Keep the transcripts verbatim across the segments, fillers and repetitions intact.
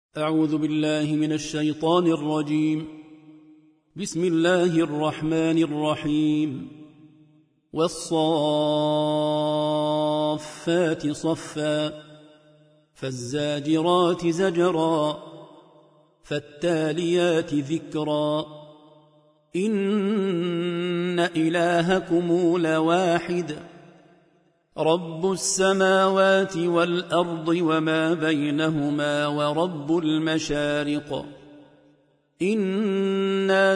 أعوذ بالله من الشيطان الرجيم. بسم الله الرحمن الرحيم. والصافات صفا فالزاجرات زجرا فالتاليات ذكرا إن إلهكم لواحد رب السماوات والأرض وما بينهما ورب المشارق إنا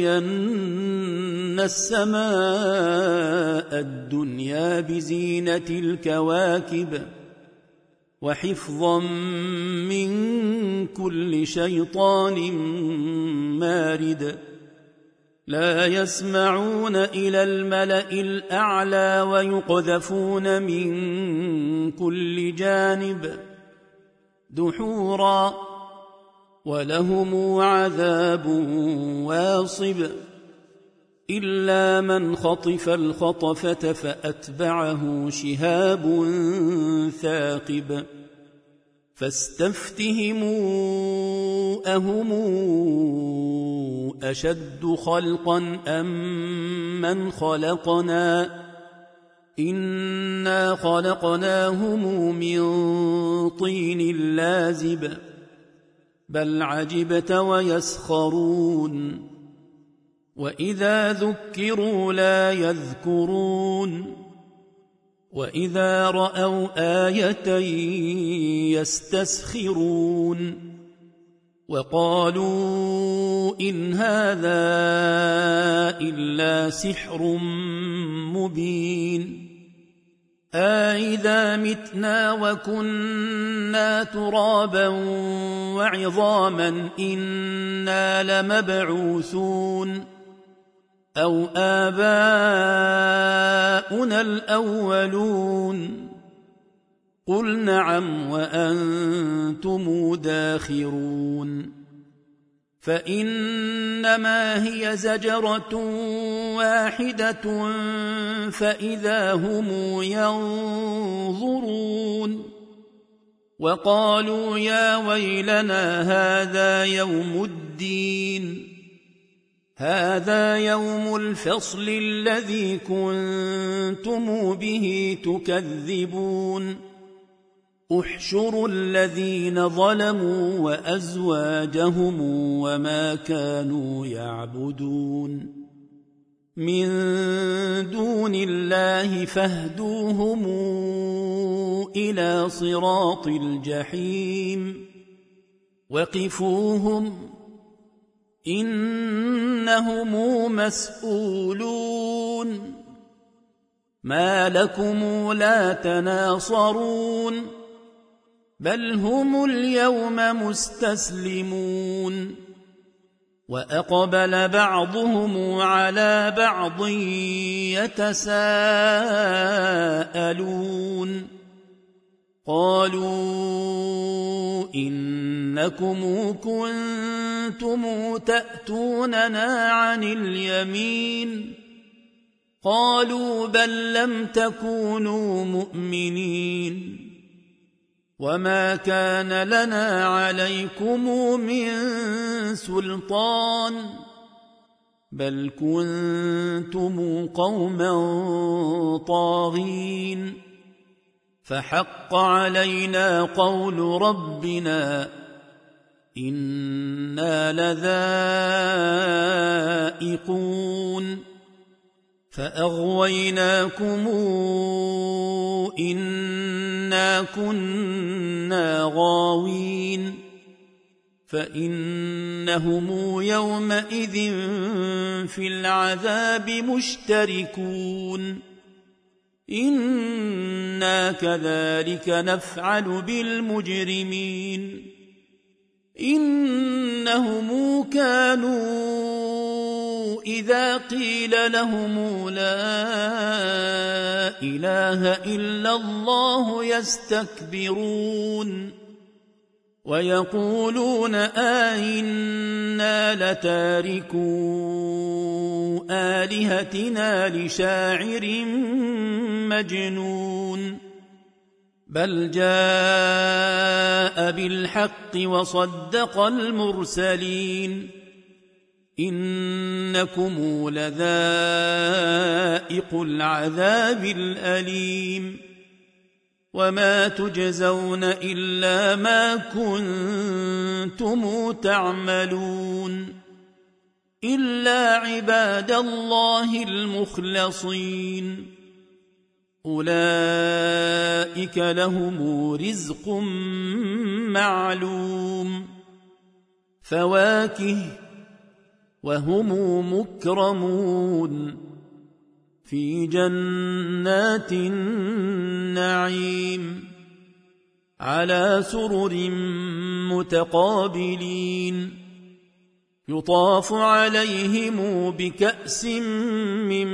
زينا السماء الدنيا بزينة الكواكب وحفظا من كل شيطان مارد لا يسمعون إلى الملأ الأعلى ويقذفون من كل جانب دحورا ولهم عذاب واصب إلا من خطف الخطفة فأتبعه شهاب ثاقب فاستفتهموا أهم أشد خلقا أم من خلقنا إنا خلقناهم من طين لازب بل عجبت ويسخرون وإذا ذكروا لا يذكرون وإذا رأوا آية يستسخرون وقالوا إن هذا إلا سحر مبين أإذا متنا وكنا ترابا وعظاما إنا لمبعوثون أو آباؤنا الأولون قل نعم وأنتم داخرون فإنما هي زجرة واحدة فإذا هم ينظرون وقالوا يا ويلنا هذا يوم الدين هذا يوم الفصل الذي كنتم به تكذبون احشروا الذين ظلموا وأزواجهم وما كانوا يعبدون من دون الله فاهدوهم إلى صراط الجحيم وقفوهم إنهم مسؤولون ما لكم لا تناصرون بل هم اليوم مستسلمون وأقبل بعضهم على بعض يتساءلون قالوا إنكم كنتم تأتوننا عن اليمين قالوا بل لم تكونوا مؤمنين وما كان لنا عليكم من سلطان بل كنتم قوما طاغين فحق علينا قول ربنا إنا لذائقون فأغويناكم إنا كنا غاوين فإنهم يومئذ في العذاب مشتركون إنا كذلك نفعل بالمجرمين إنهم كانوا إذا قيل لهم لا إله إلا الله يستكبرون ويقولون أئنا لتاركو آلهتنا لشاعر مجنون بل جاء بالحق وصدق المرسلين إنكم لذائق العذاب الأليم وما تجزون إلا ما كنتم تعملون إلا عباد الله المخلصين أولئك لهم رزق معلوم فواكه وهم مكرمون في جنات النعيم على سرر متقابلين يطاف عليهم بكأس من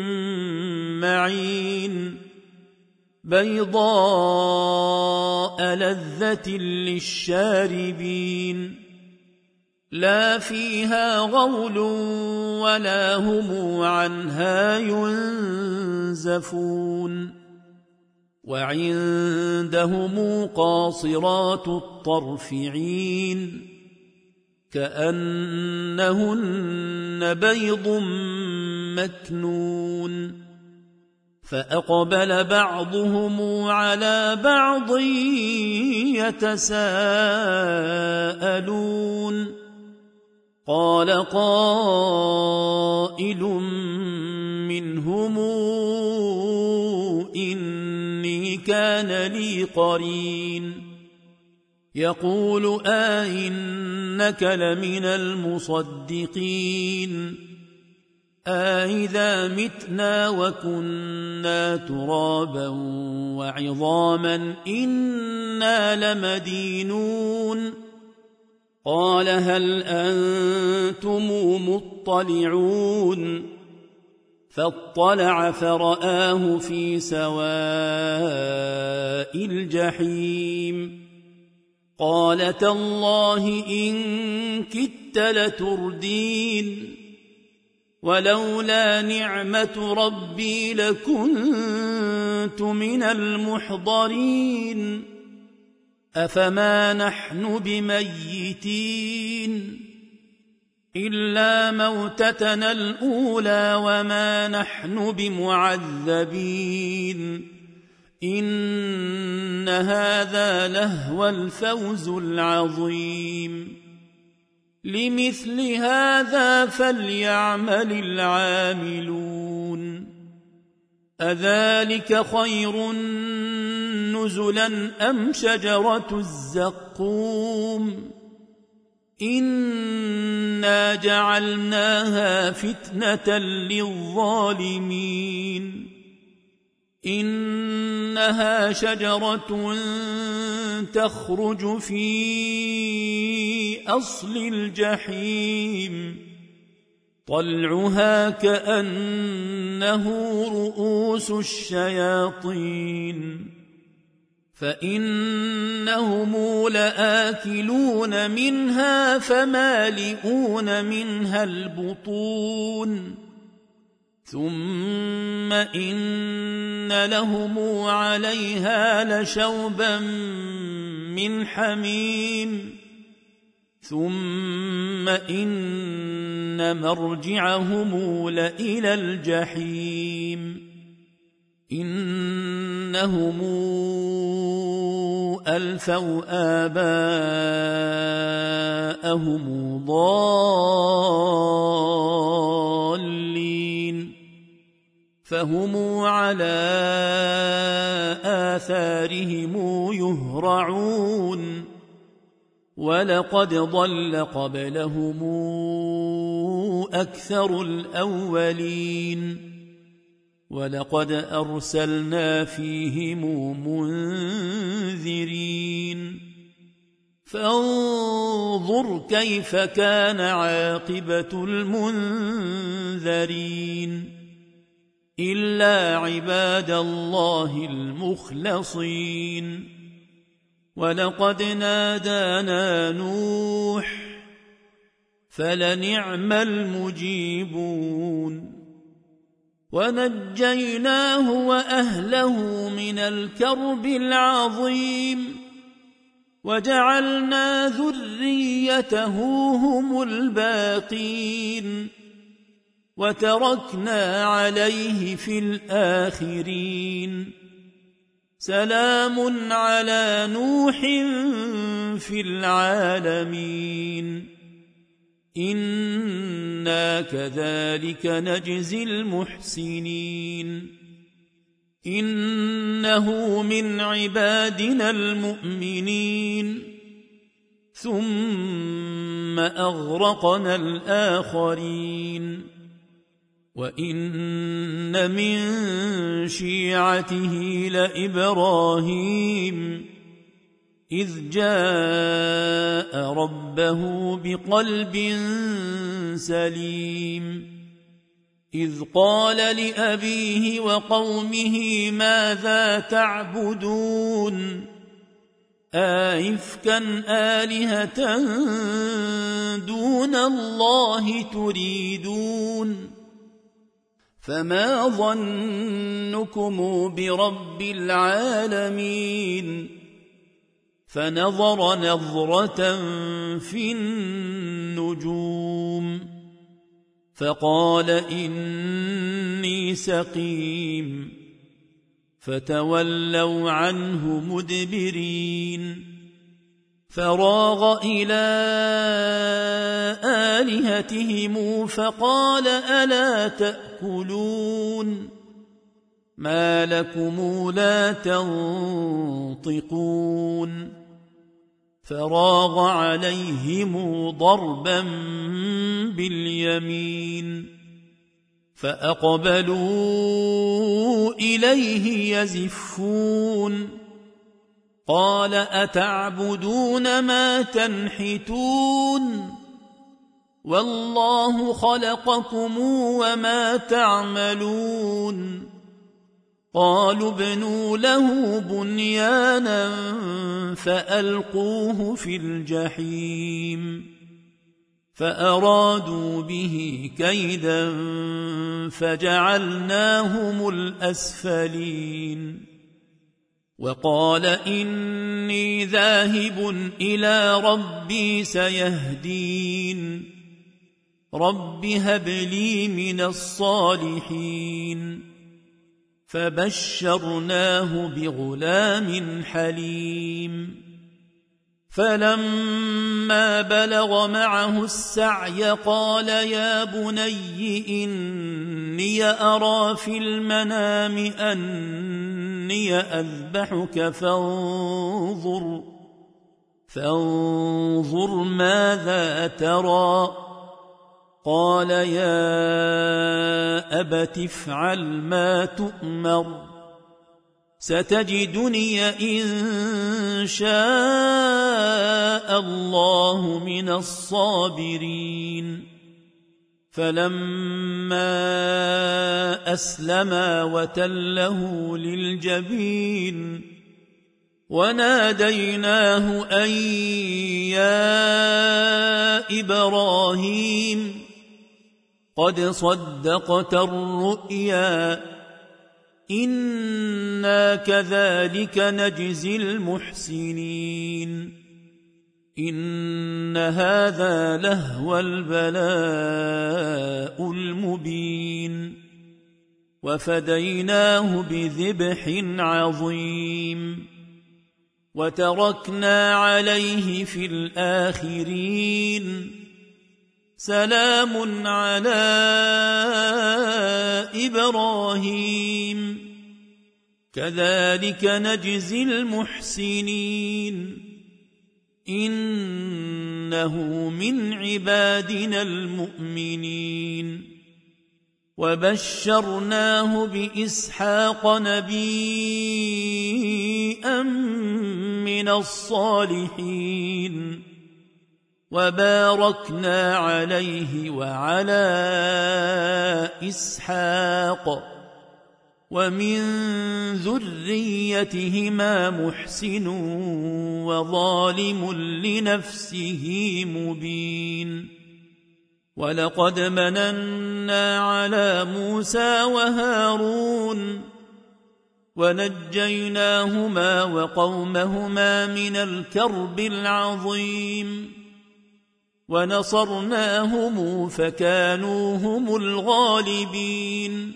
معين بيضاء لذة للشاربين لا فيها غول ولا هم عنها ينزفون وعندهم قاصرات الطرف عين كأنهن بيض مكنون فأقبل بعضهم على بعض يتساءلون قال قائل منهم إني كان لي قرين يقول أئنك لمن المصدقين أئذا متنا وكنا ترابا وعظاما إنا لمدينون قال هل أنتم مطلعون فاطلع فرآه في سواء الجحيم قال تالله إن كدت لتردين ولولا نعمة ربي لكنت من المحضرين أفما نحن بميتين إلا موتتنا الأولى وما نحن بمعذبين إن هذا لهو الفوز العظيم لمثل هذا فليعمل العاملون أذلك خير نزلا أم شجرة الزقوم إنا جعلناها فتنة للظالمين إنها شجرة تخرج في أصل الجحيم طلعها كأنه رؤوس الشياطين فإنهم لآكلون منها فمالئون منها البطون ثم إن لهم عليها لشوبا من حميم ثم إن مرجعهم لإلى الجحيم إنهم ألفوا آباءهم ضالين فهم على آثارهم يهرعون ولقد ضل قبلهم أكثر الأولين ولقد أرسلنا فيهم منذرين فانظر كيف كان عاقبة المنذرين إلا عباد الله المخلصين ولقد نادانا نوح فلنعم المجيبون ونجيناه وأهله من الكرب العظيم وجعلنا ذريته هم الباقين وتركنا عليه في الآخرين سلام على نوح في العالمين إنا كذلك نجزي المحسنين إنه من عبادنا المؤمنين ثم أغرقنا الآخرين وإن من شيعته لإبراهيم إذ جاء ربه بقلب سليم إذ قال لأبيه وقومه ماذا تعبدون آئفكا آلهة دون الله تريدون فما ظنكم برب العالمين فنظر نظرة في النجوم فقال إني سقيم فتولوا عنه مدبرين فراغ إلى آلهتهم فقال ألا تأكلون ما لكم لا تنطقون فراغ عليهم ضربا باليمين فأقبلوا إليه يزفون قال أتعبدون ما تنحتون والله خلقكم وما تعملون قالوا ابنوا له بنيانا فألقوه في الجحيم فأرادوا به كيدا فجعلناهم الأسفلين وقال إني ذاهب إلى ربي سيهدين رب هب لي من الصالحين فبشرناه بغلام حليم فلما بلغ معه السعي قال يا بني إني أرى في المنام أني أذبحك فانظر فانظر ماذا ترى قال يا أبت افعل ما تؤمر ستجدني إن شاء الله من الصابرين فلما أسلما وتله للجبين وناديناه أن يا إبراهيم قد صدقت الرؤيا إنا كذلك نجزي المحسنين إن هذا لهو البلاء المبين وفديناه بذبح عظيم وتركنا عليه في الآخرين سلام على إبراهيم كذلك نجزي المحسنين إنه من عبادنا المؤمنين وبشرناه بإسحاق نبيا من الصالحين وباركنا عليه وعلى إسحاق ومن ذريتهما محسن وظالم لنفسه مبين ولقد مننا على موسى وهارون ونجيناهما وقومهما من الكرب العظيم ونصرناهم فكانوا هم الغالبين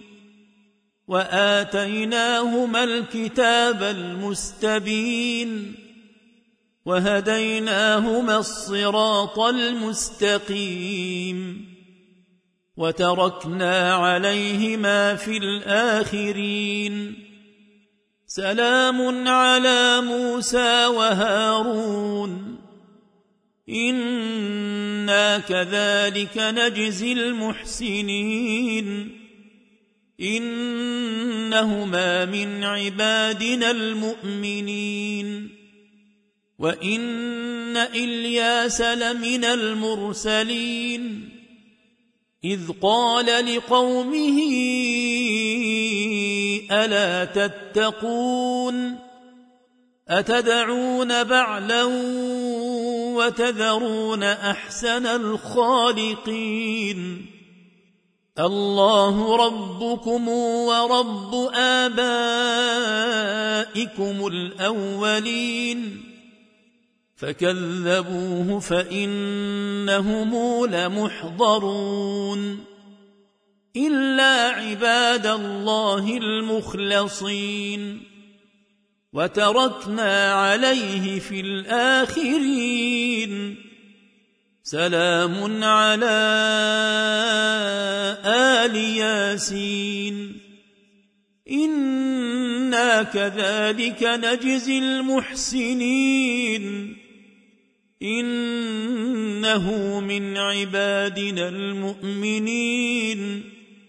وآتيناهما الكتاب المستبين وهديناهما الصراط المستقيم وتركنا عليهما في الآخرين سلام على موسى وهارون إنا كذلك نجزي المحسنين إنهما من عبادنا المؤمنين وإن إلياس لمن المرسلين إذ قال لقومه ألا تتقون أتدعون بعلا وتذرون أحسن الخالقين الله ربكم ورب آبائكم الأولين فكذبوه فإنهم لمحضرون إلا عباد الله المخلصين وتركنا عليه في الآخرين سلام على آل ياسين إنا كذلك نجزي المحسنين إنه من عبادنا المؤمنين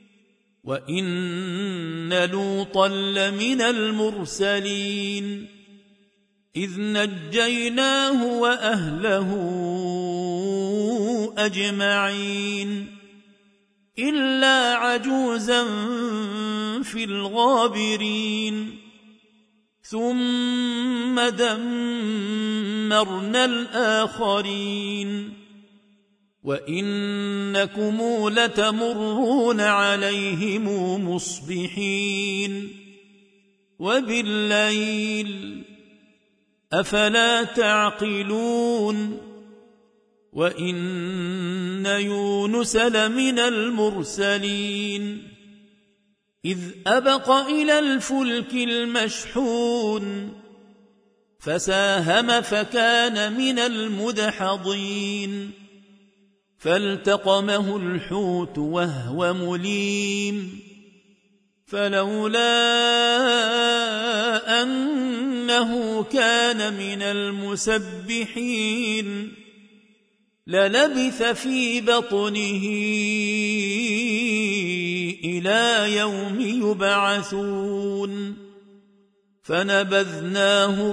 وإن لوطا لمن المرسلين إذ نجيناه وأهله أجمعين إلا عجوزا في الغابرين ثم دمرنا الآخرين وإنكم لتمرون عليهم مصبحين وبالليل أفلا تعقلون وإن يونس لمن المرسلين إذ أبق إلى الفلك المشحون فساهم فكان من المدحضين فالتقمه الحوت وهو مليم فلولا أنه كان من المسبحين للبث في بطنه إلى يوم يبعثون فنبذناه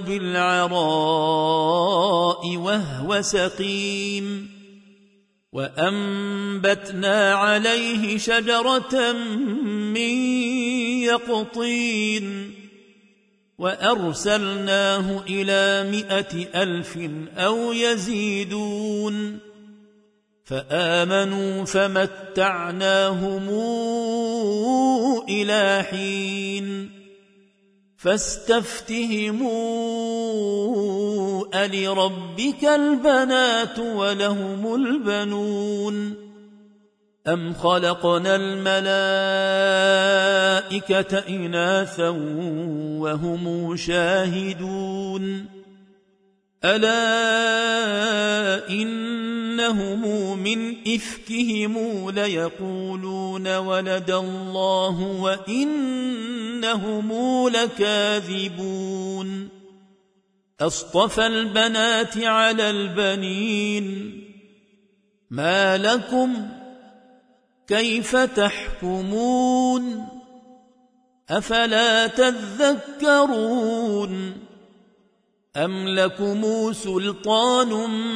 بالعراء وهو سقيم وأنبتنا عليه شجرة من يقطين وأرسلناه إلى مائة ألف أو يزيدون فآمنوا فمتعناهم إلى حين فاستفتهموا ألربك البنات ولهم البنون أم خلقنا الملائكة إناثا وهم شاهدون ألا إنهم من إفكهم ليقولون ولد الله وإنهم لكاذبون أصطفى البنات على البنين ما لكم كيف تحكمون أفلا تذكرون أم لكم سلطان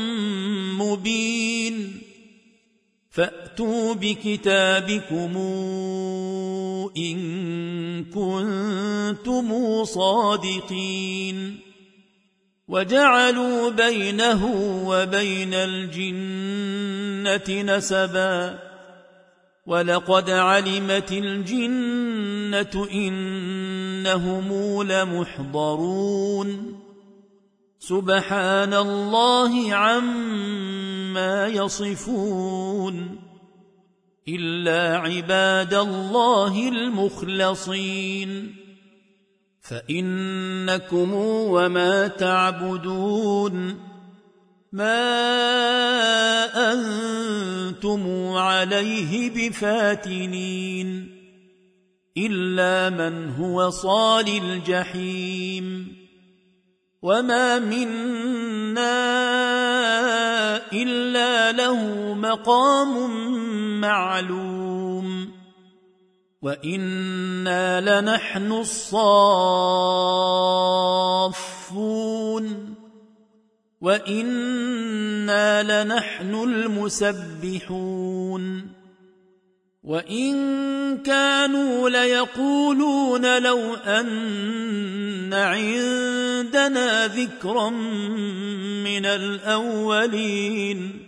مبين فأتوا بكتابكم إن كنتم صادقين وجعلوا بينه وبين الجنة نسبا ولقد علمت الجنة إنهم لمحضرون سبحان الله عما يصفون إلا عباد الله المخلصين فإنكم وما تعبدون ما أنتم عليه بفاتنين إلا من هو صال الجحيم وما منا إلا له مقام معلوم وإنا لنحن الصافون وإنا لنحن المسبحون وإن كانوا ليقولون لو أن عندنا ذكرا من الأولين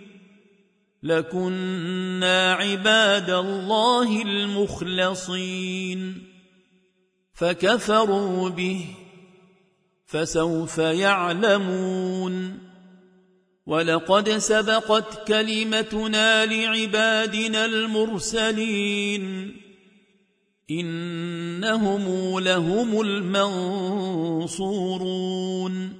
لكنا عباد الله المخلصين فكفروا به فسوف يعلمون ولقد سبقت كلمتنا لعبادنا المرسلين إنهم لهم المنصورون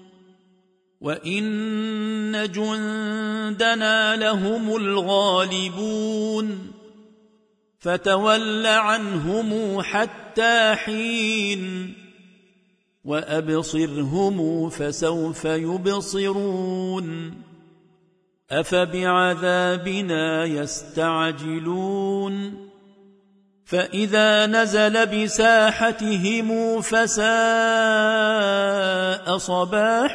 وإن جندنا لهم الغالبون فتول عنهم حتى حين وأبصرهم فسوف يبصرون أفبعذابنا يستعجلون فإذا نزل بساحتهم فساء صباح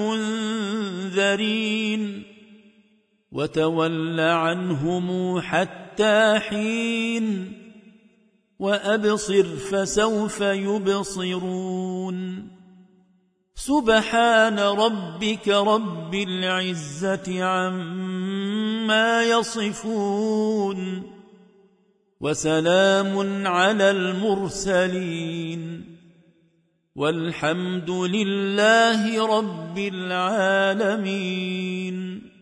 المنذرين وتول عنهم حتى حين وأبصر فسوف يبصرون سبحان ربك رب العزة عما يصفون وسلام على المرسلين والحمد لله رب العالمين.